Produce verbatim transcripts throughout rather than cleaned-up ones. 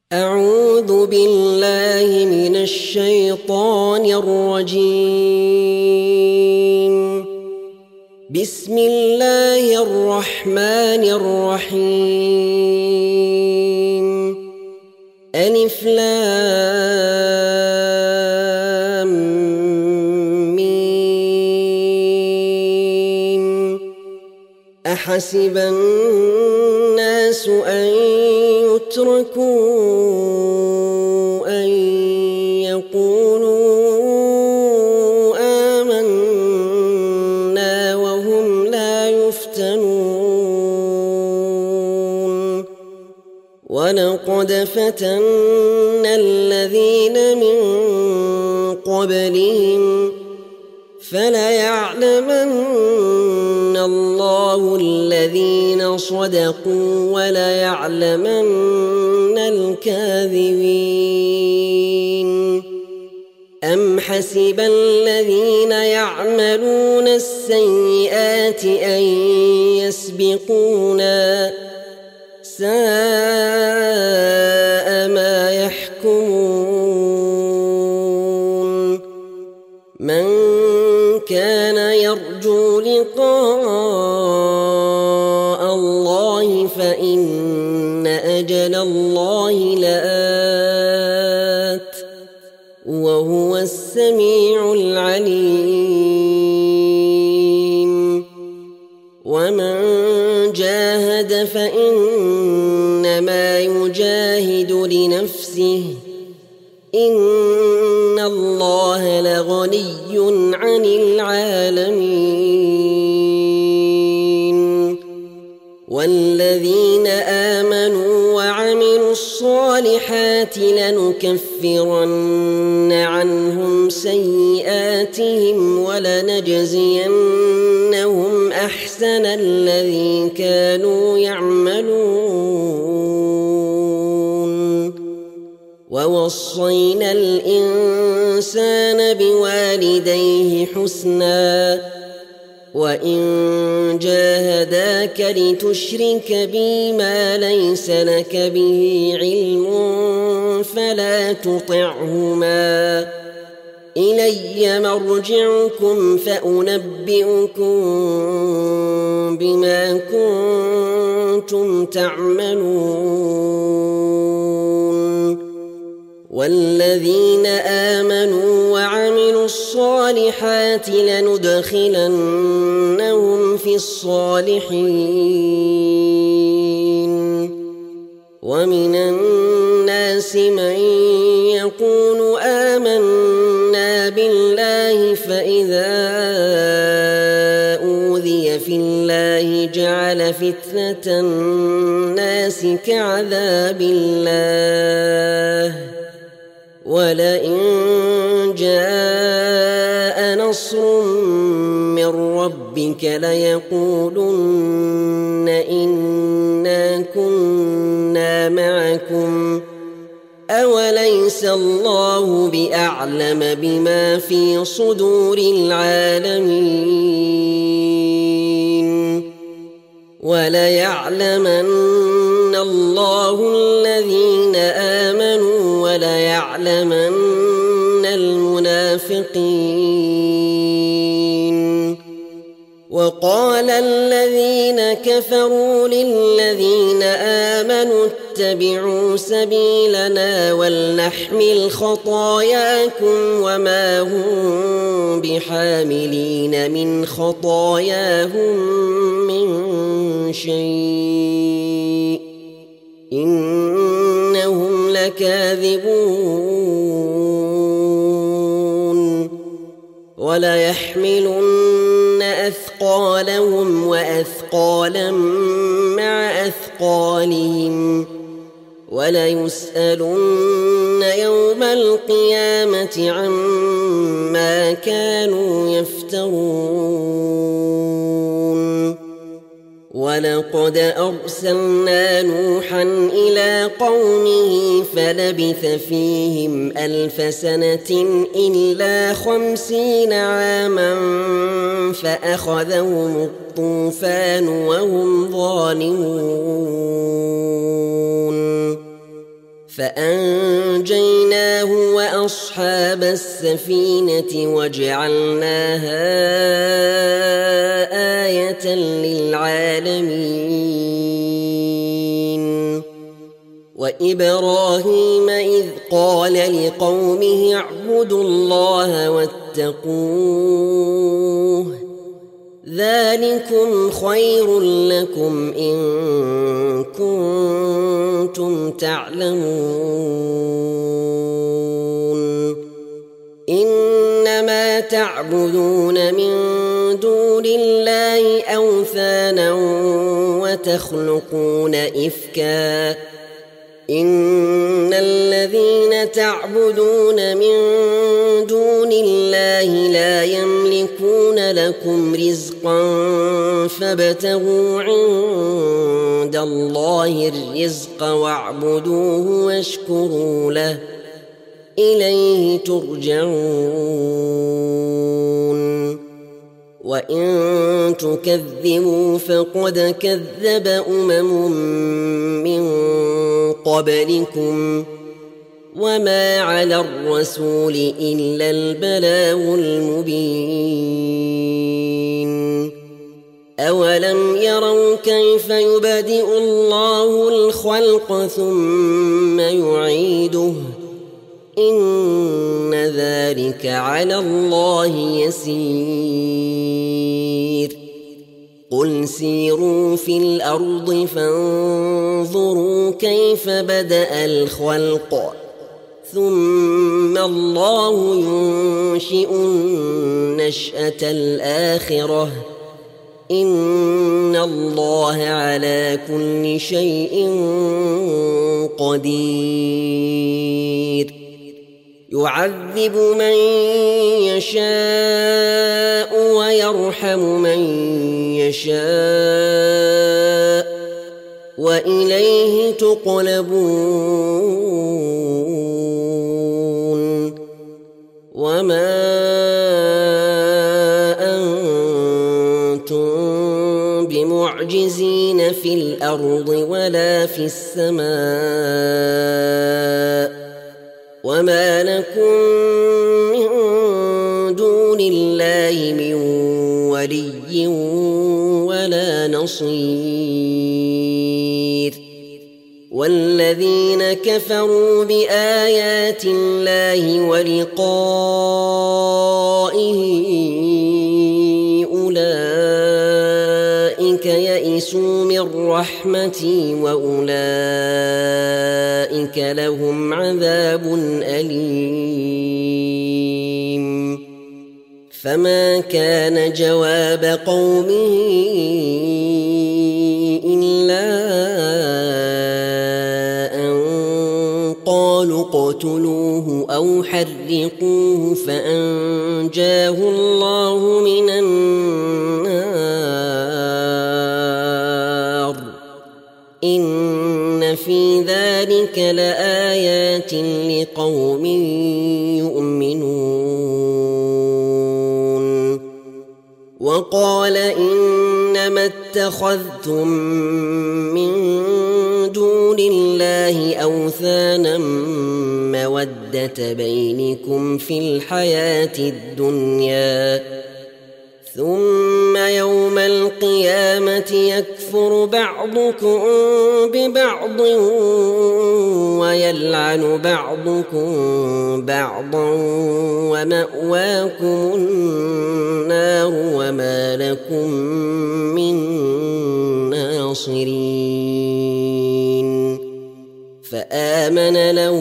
أعوذ بالله من الشيطان الرجيم. بسم الله الرحمن الرحيم. ألف لام ميم. أحسب الناس أن يتركوا أن يقولوا آمنا وهم لا يفتنون. ولقد فتنا الذين من قبلهم فليعلمن الله الذين صدقوا وليعلمن الكاذبين. أم حسب الذين يعملون السيئات أن يسبقونا ساء ما يحكمون. من كان يرجو لقاء الله فإن أجل الله لآت وهو السميع العليم. ومن جاهد فإنما يجاهد لنفسه إن الله لغني عن العالمين. والذين آمنوا وعملوا الصالحات لنكفرن عنهم سيئاتهم ولنجزينهم أحسن الذي كانوا يعملون. ووصينا الإنسان بوالديه حسنا وإن جاهداك لتشرك بي ما ليس لك به علم فلا تطعهما إلي مرجعكم فأنبئكم بما كنتم تعملون. والذين آمنوا وعملوا الصالحات لندخلنهم في الصالحين. ومن الناس من يقول آمنا بالله فإذا أوذي في الله جعل فتنة الناس كعذاب الله ولئن جاء نصر من ربك ليقولن إنا كنا معكم أوليس الله بأعلم بما في صدور العالمين. وليعلمن الله الذين آمنوا وليعلمن المنافقين. وقال الذين كفروا للذين آمنوا اتبعوا سبيلنا ولنحمل خطاياكم وما هم بحاملين من خطاياهم من شيء إنهم لكاذبون. وليحملن أثقالهم وأثقالا مع أثقالهم وليسألن يوم القيامة عما كانوا يفترون. ولقد أرسلنا نوحا إلى قومه فلبث فيهم ألف سنة إلا خمسين عاما فأخذهم الطوفان وهم ظالمون. فأنجيناه وأصحاب السفينة وجعلناها آية للعالمين وإبراهيم إذ قال لقومه اعبدوا الله واتقوه ذلكم خير لكم إن كنتم تعلمون إنما تعبدون من دون الله أوثانا وتخلقون إفكا إن الذين تعبدون من دون الله لا يملكون لكم رزقا فابتغوا عند الله الرزق واعبدوه واشكروا له إليه ترجعون وإن تكذبوا فقد كذب أمم من قبلكم وما على الرسول إلا البلاغ المبين أولم يروا كيف يبدئ الله الخلق ثم يعيده إن ذلك على الله يسير قل سيروا في الأرض فانظروا كيف بدأ الخلق ثم الله ينشئ النشأة الآخرة إن الله على كل شيء قدير يعذب من يشاء ويرحم من يشاء وإليه تقلبون وما أنتم بمعجزين في الأرض ولا في السماء وما لكم من دون الله من ولي ولا نصير والذين كفروا بآيات الله ولقائه أولئك يئسوا من رحمتي وأولئك لهم عذاب أليم فما كان جواب قومه إلا أن قالوا اقتلوه أو حرقوه فأنجاه الله من النار إن في ذلك لآيات لقوم يؤمنون وقال إنما اتخذتم من دون الله أوثانا مودة بينكم في الحياة الدنيا ثم يوم القيامة يكفر بعضكم ببعض ويلعن بعضكم بعضا ومأواكم النار وما لكم من ناصرين فآمن له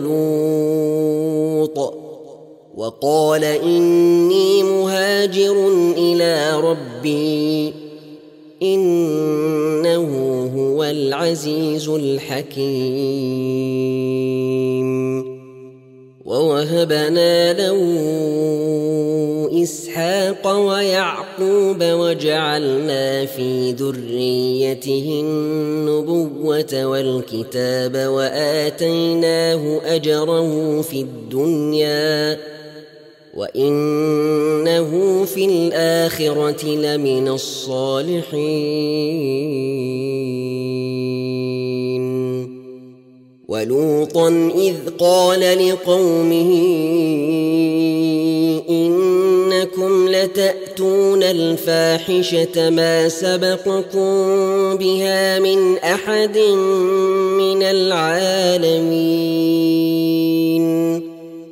لوط وقال إني مهاجر إلى ربي إنه هو العزيز الحكيم ووهبنا له إسحاق ويعقوب وجعلنا في ذريته النبوة والكتاب وآتيناه أجره في الدنيا وإنه في الآخرة لمن الصالحين ولوطا إذ قال لقومه إنكم لتأتون الفاحشة ما سبقكم بها من أحد من العالمين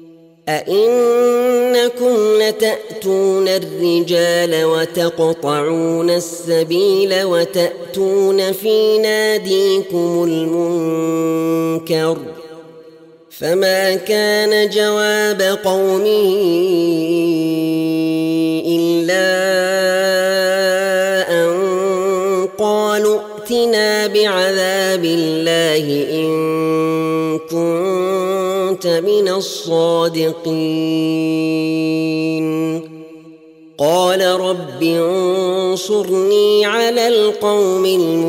أئنكم لتأتون الرجال وتقطعون السبيل وتأتون في ناديكم المنكر فما كان جواب قومه إلا أن قالوا ائتنا بعذاب الله إن كنت من الصادقين قال رب انصرني على القوم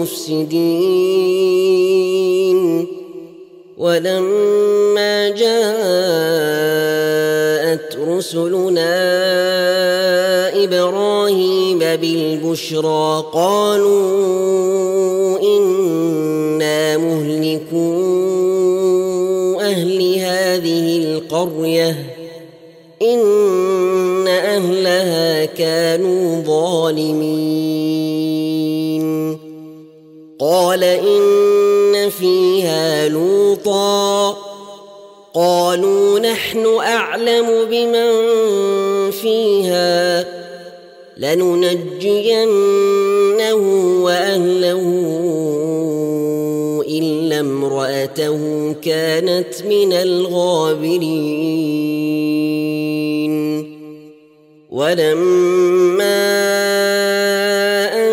المفسدين ولما جاءت رسلنا إبراهيم بالبشرى قالوا إنا مهلكو أهل هذه القرية إن أهلها كانوا ظالمين قال إن فيها لوطا قالوا نحن أعلم بمن فيها لننجينه وأهله إلا امرأته كانت من الغابرين ولما أن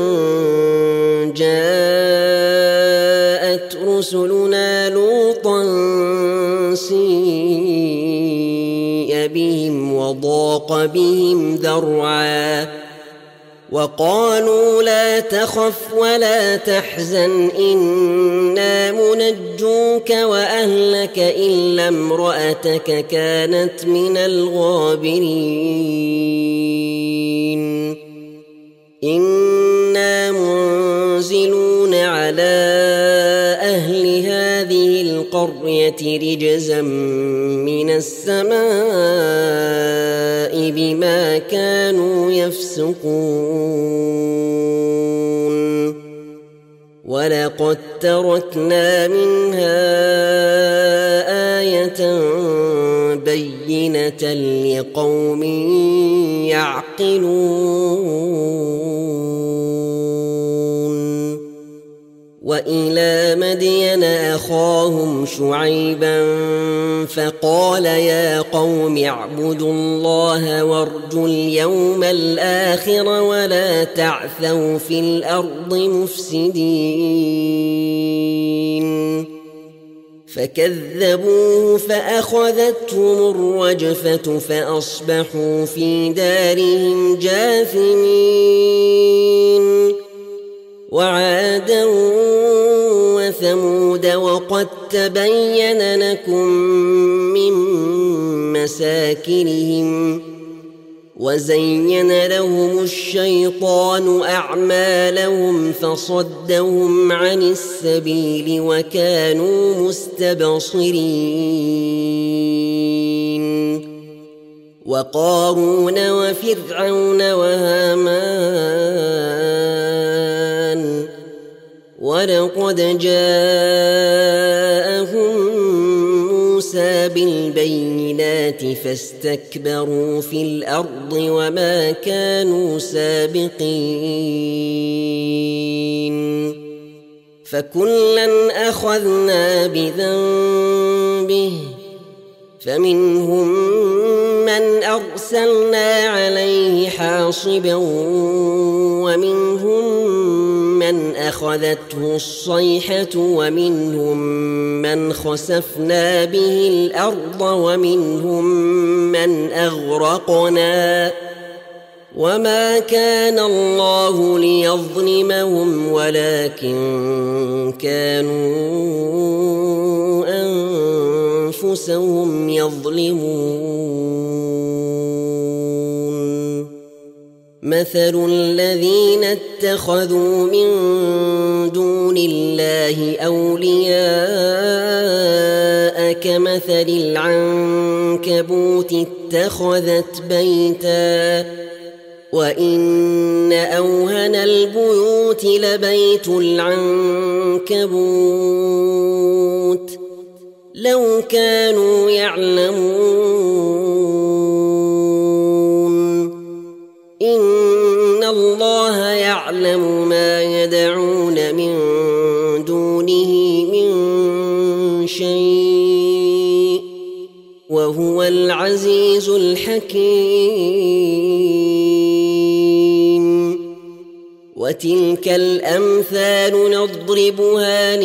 جاءت رسلنا لوطا سيء بهم وضاق بهم ذرعا وقالوا لا تخف ولا تحزن إنا منجوك وأهلك إلا امرأتك كانت من الغابرين إنا منزلون على أهل هذه القرية رجزا من السماء بما كانوا يفسقون ولقد تركنا منها آية بينة لقوم يعقلون وإلى مدين أخاهم شعيبا فقال يا قوم اعبدوا الله وارجوا اليوم الآخر ولا تعثوا في الأرض مفسدين فكذبوه فأخذتهم الرجفة فأصبحوا في دارهم جاثمين وعادا وثمود وقد تبين لكم من مساكنهم وزين لهم الشيطان أعمالهم فصدهم عن السبيل وكانوا مستبصرين وقارون وفرعون وهامان ولقد جاءهم موسى بالبينات فاستكبروا في الأرض وما كانوا سابقين فكلا أخذنا بذنبه فمنهم من أرسلنا عليه حاصبا ومنهم من أخذته الصيحة ومنهم من خسفنا به الأرض ومنهم من أغرقنا وما كان الله ليظلمهم ولكن كانوا أنفسهم يظلمون مثل الذين اتخذوا من دون الله أولياء كمثل العنكبوت اتخذت بيتا وإن أوهن البيوت لبيت العنكبوت لو كانوا يعلمون إن الله يعلم ما يدعون من دونه من شيء وهو العزيز الحكيم وتلك الأمثال نضربها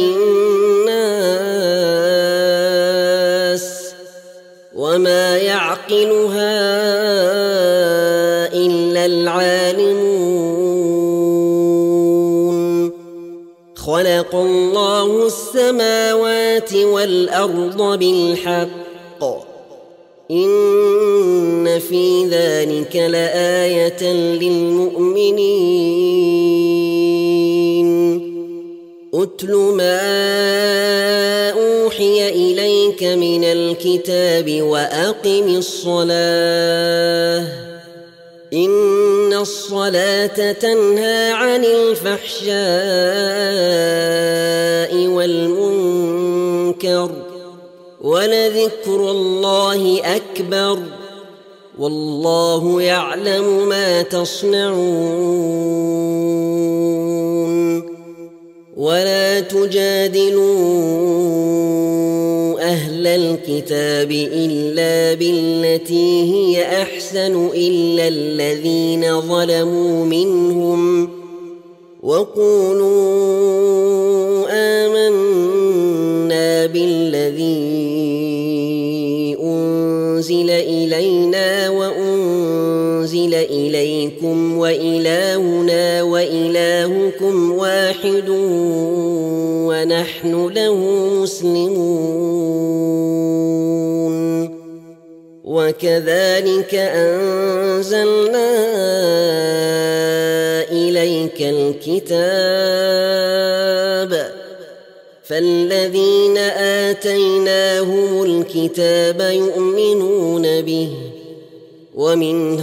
للناس وما يعقلها إلا العالمون خلق الله السماوات والأرض بالحق إن في ذلك لآية للمؤمنين أتل ما أوحي إليك من الكتاب وأقم الصلاة إن الصلاة تنهى عن الفحشاء والمنكر ولذكر الله أكبر والله يعلم ما تصنعون ولا تجادلوا أهل الكتاب إلا بالتي هي أحسن إلا الذين ظلموا منهم وقولوا آمنا بالذي أنزل إلينا وأنزل إليكم وإلهنا وإلهكم واحد ونحن له مسلمون وكذلك أنزلنا إليك الكتاب فالذين آتيناهم الكتاب يؤمنون به ومن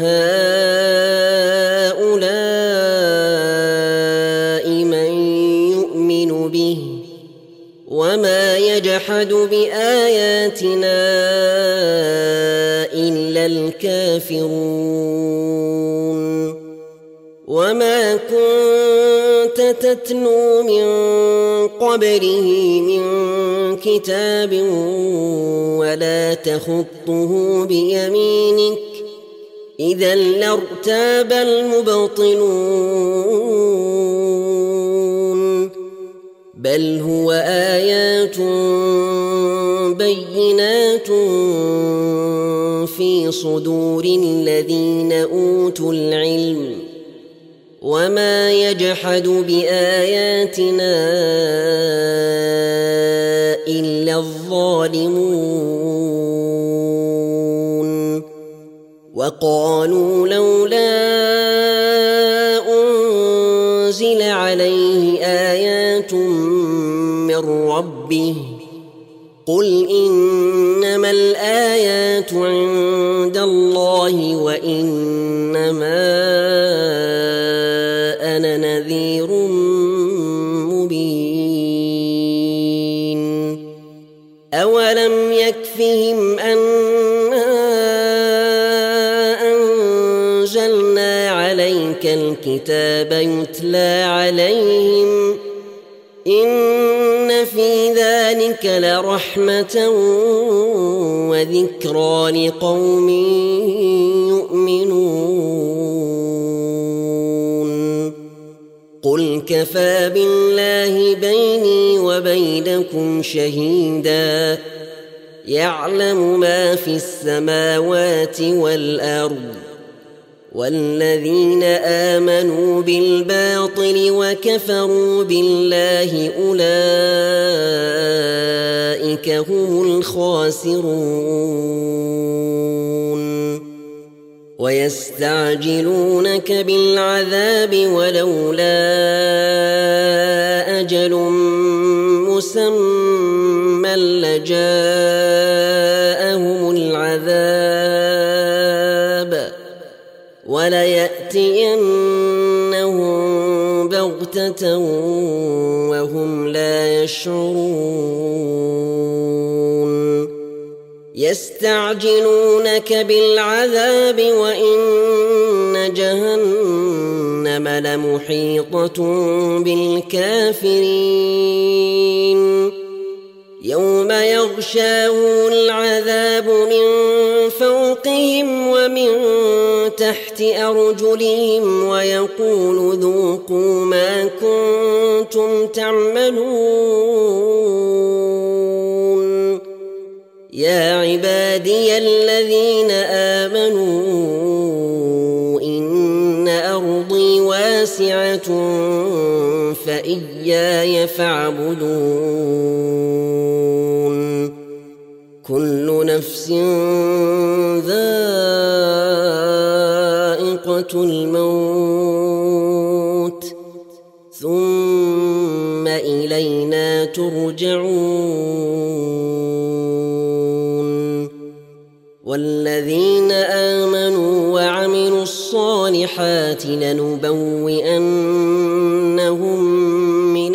هؤلاء من يؤمن به وما يجحد بآياتنا إلا الكافرون وما كنت تتلو من قبله من كتاب ولا تخطه بيمينك إذا لارتاب المبطلون بل هو آيات بينات في صدور الذين أوتوا العلم وما يجحد بآياتنا إلا الظالمون وقالوا لولا أنزل عليه آيات من ربه قل إنما الآيات عند الله وإنما أنا نذير مبين أولم يكفهم أنا أنزلنا عليك الكتاب يتلى عليهم إن في ذلك لرحمة وذكرى لقوم يؤمنون قل كفى بالله بيني وبينكم شهيدا يعلم ما في السماوات والأرض والذين آمنوا بالباطل وكفروا بالله أولئك هم الخاسرون ويستعجلونك بالعذاب ولولا أجل مسمى لجاءهم العذاب وليأتينهم بغتة وهم لا يشعرون يستعجلونك بالعذاب وإن جهنم لمحيطة بالكافرين يوم يغشاهم العذاب من فوقهم ومن تحت أرجلهم ويقول ذوقوا ما كنتم تعملون يا عبادي الذين آمنوا إن أرضي واسعة فإياي فاعبدون كل نفس ذائقة الموت ثم إلينا ترجعون والذين آمنوا وعملوا الصالحات لنبوئنهم من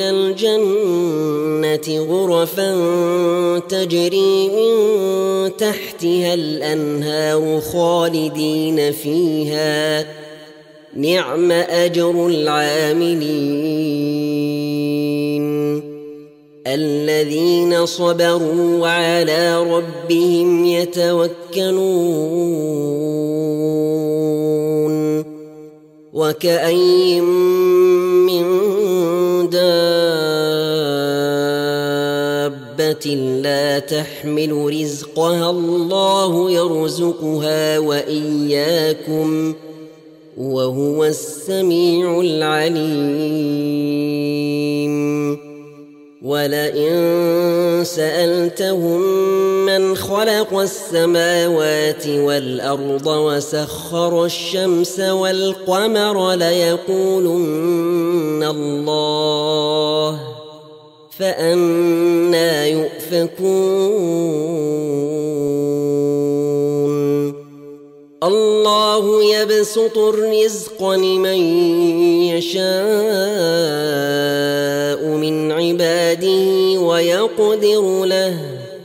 الجنة غرفا تجري من تحتها الأنهار خالدين فيها نعم أجر العاملين الذين صبروا وعلى ربهم يتوكلون وكأين من دابة لا تحمل رزقها الله يرزقها وإياكم وهو السميع العليم ولئن سألتهم من خلق السماوات والأرض وسخر الشمس والقمر ليقولن الله فأنى يؤفكون الله يبسط الرزق لمن يشاء من عباده ويقدر له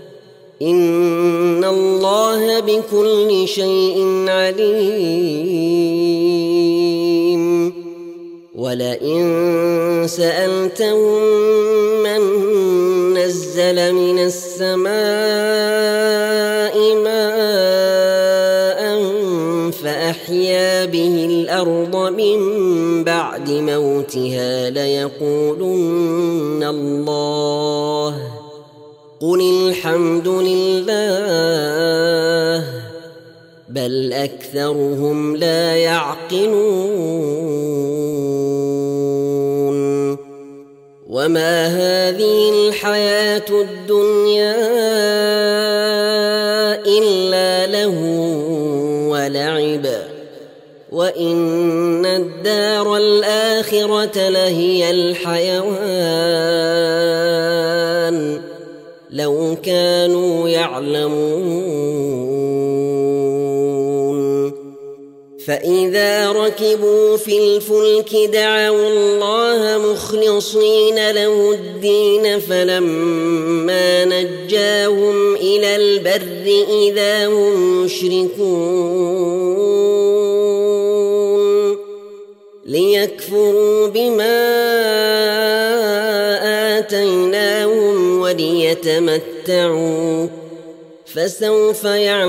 إن الله بكل شيء عليم ولئن سألتهم من نزل من السماء ماء فأحيا به الأرض من بعد موتها ليقولن الله قل الحمد لله بل أكثرهم لا يعقلون وما هذه الحياة الدنيا إلا لهو ولعب وإن الدار الآخرة لهي الحيوان لو كانوا يعلمون فإذا ركبوا في الفلك دعوا الله مخلصين له الدين فلما نجاهم إلى البر إذا هم يشركون ليكفروا بما آتيناهم وليتمتعوا فسوف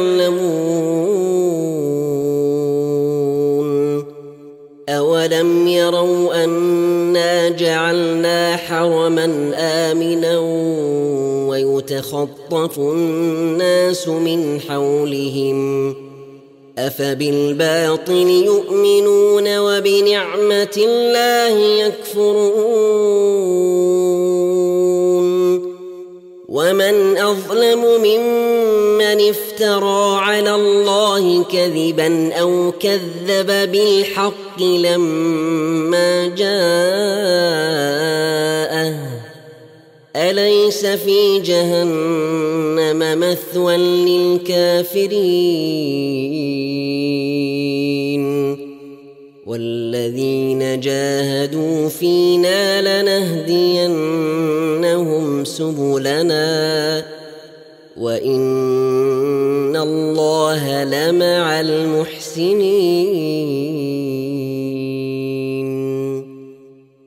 يعلمون أولم يروا أنا جعلنا حرما آمنا ويتخطف الناس من حولهم أفبالباطل يؤمنون وبنعمة الله يكفرون ومن أظلم ممن افترى على الله كذبا أو كذب بالحق لما جاءه أليس في جهنم مثوى للكافرين والذين جاهدوا فينا لنهدينهم سبلنا وإن الله لمع المحسنين.